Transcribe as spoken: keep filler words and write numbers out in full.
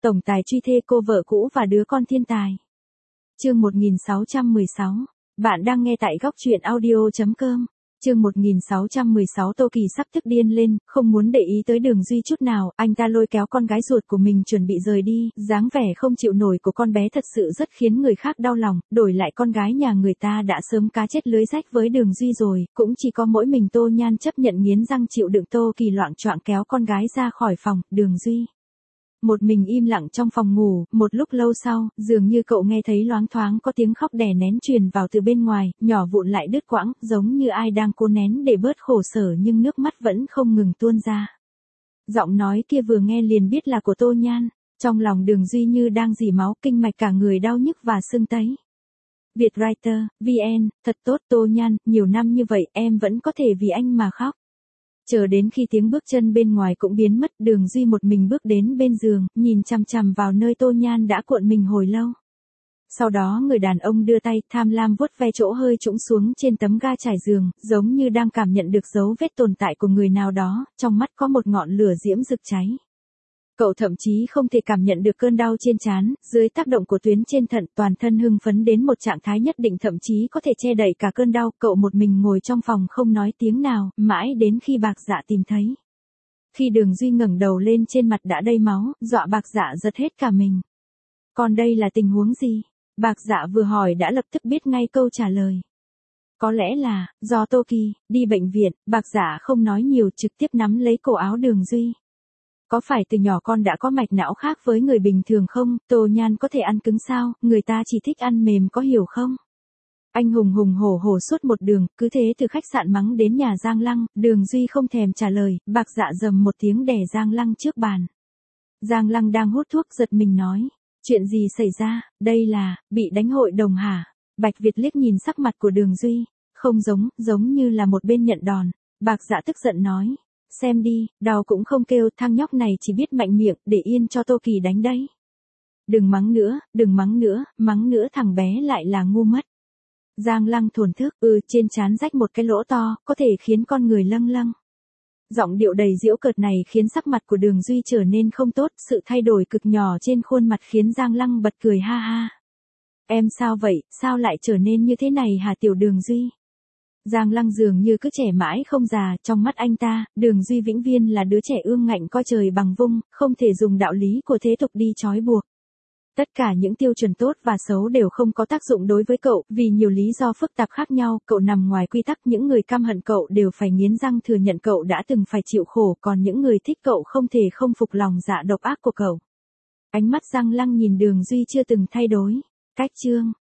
tổng tài truy thê cô vợ cũ và đứa con thiên tài. Chương một nghìn sáu trăm mười sáu. Bạn đang nghe tại góc truyện audio chấm com. Chương một nghìn sáu trăm mười sáu. Tô Kỳ sắp tức điên lên, không muốn để ý tới Đường Duy chút nào, anh ta lôi kéo con gái ruột của mình chuẩn bị rời đi, dáng vẻ không chịu nổi của con bé thật sự rất khiến người khác đau lòng, đổi lại con gái nhà người ta đã sớm cá chết lưới rách với Đường Duy rồi, cũng chỉ có mỗi mình Tô Nhan chấp nhận nghiến răng chịu đựng. Tô Kỳ loạng choạng kéo con gái ra khỏi phòng, Đường Duy một mình im lặng trong phòng ngủ. Một lúc lâu sau, dường như cậu nghe thấy loáng thoáng có tiếng khóc đè nén truyền vào từ bên ngoài, nhỏ vụn lại đứt quãng, giống như ai đang cố nén để bớt khổ sở nhưng nước mắt vẫn không ngừng tuôn ra. Giọng nói kia vừa nghe liền biết là của Tô Nhan, trong lòng Đường Duy như đang rỉ máu, kinh mạch cả người đau nhức và sưng tấy. Vietwriter, vê en, thật tốt Tô Nhan, nhiều năm như vậy em vẫn có thể vì anh mà khóc. Chờ đến khi tiếng bước chân bên ngoài cũng biến mất, Đường Duy một mình bước đến bên giường, nhìn chằm chằm vào nơi Tô Nhan đã cuộn mình hồi lâu. Sau đó người đàn ông đưa tay tham lam vuốt ve chỗ hơi trũng xuống trên tấm ga trải giường, giống như đang cảm nhận được dấu vết tồn tại của người nào đó, trong mắt có một ngọn lửa diễm rực cháy. Cậu thậm chí không thể cảm nhận được cơn đau trên trán, dưới tác động của tuyến trên thận, toàn thân hưng phấn đến một trạng thái nhất định, thậm chí có thể che đậy cả cơn đau. Cậu một mình ngồi trong phòng không nói tiếng nào, mãi đến khi Bạc Dạ tìm thấy. Khi Đường Duy ngẩng đầu lên, trên mặt đã đầy máu, dọa Bạc Dạ giật hết cả mình. Còn đây là tình huống gì? Bạc Dạ vừa hỏi đã lập tức biết ngay câu trả lời. Có lẽ là, do Tô Kỳ, đi bệnh viện. Bạc Dạ không nói nhiều, trực tiếp nắm lấy cổ áo Đường Duy. Có phải từ nhỏ con đã có mạch não khác với người bình thường không? Tô Nhan có thể ăn cứng sao, người ta chỉ thích ăn mềm, có hiểu không? Anh hùng hùng hổ hổ suốt một đường, cứ thế từ khách sạn mắng đến nhà Giang Lăng. Đường Duy không thèm trả lời, Bạc Dạ dầm một tiếng đè Giang Lăng trước bàn. Giang Lăng đang hút thuốc giật mình nói, chuyện gì xảy ra, đây là, bị đánh hội đồng hả? Bạch Việt liếc nhìn sắc mặt của Đường Duy, không giống, giống như là một bên nhận đòn. Bạc Dạ tức giận nói, xem đi, đau cũng không kêu, thằng nhóc này chỉ biết mạnh miệng, để yên cho Tô Kỳ đánh đấy. Đừng mắng nữa, đừng mắng nữa, mắng nữa thằng bé lại là ngu mất. Giang Lăng thổn thức, ừ, trên trán rách một cái lỗ to, có thể khiến con người lâng lâng. Giọng điệu đầy giễu cợt này khiến sắc mặt của Đường Duy trở nên không tốt, sự thay đổi cực nhỏ trên khuôn mặt khiến Giang Lăng bật cười ha ha. Em sao vậy, sao lại trở nên như thế này hả tiểu Đường Duy? Giang Lăng dường như cứ trẻ mãi không già, trong mắt anh ta, Đường Duy vĩnh viễn là đứa trẻ ương ngạnh coi trời bằng vung, không thể dùng đạo lý của thế tục đi trói buộc. Tất cả những tiêu chuẩn tốt và xấu đều không có tác dụng đối với cậu, vì nhiều lý do phức tạp khác nhau, cậu nằm ngoài quy tắc, những người căm hận cậu đều phải nghiến răng thừa nhận cậu đã từng phải chịu khổ, còn những người thích cậu không thể không phục lòng dạ độc ác của cậu. Ánh mắt Giang Lăng nhìn Đường Duy chưa từng thay đổi. Cách chương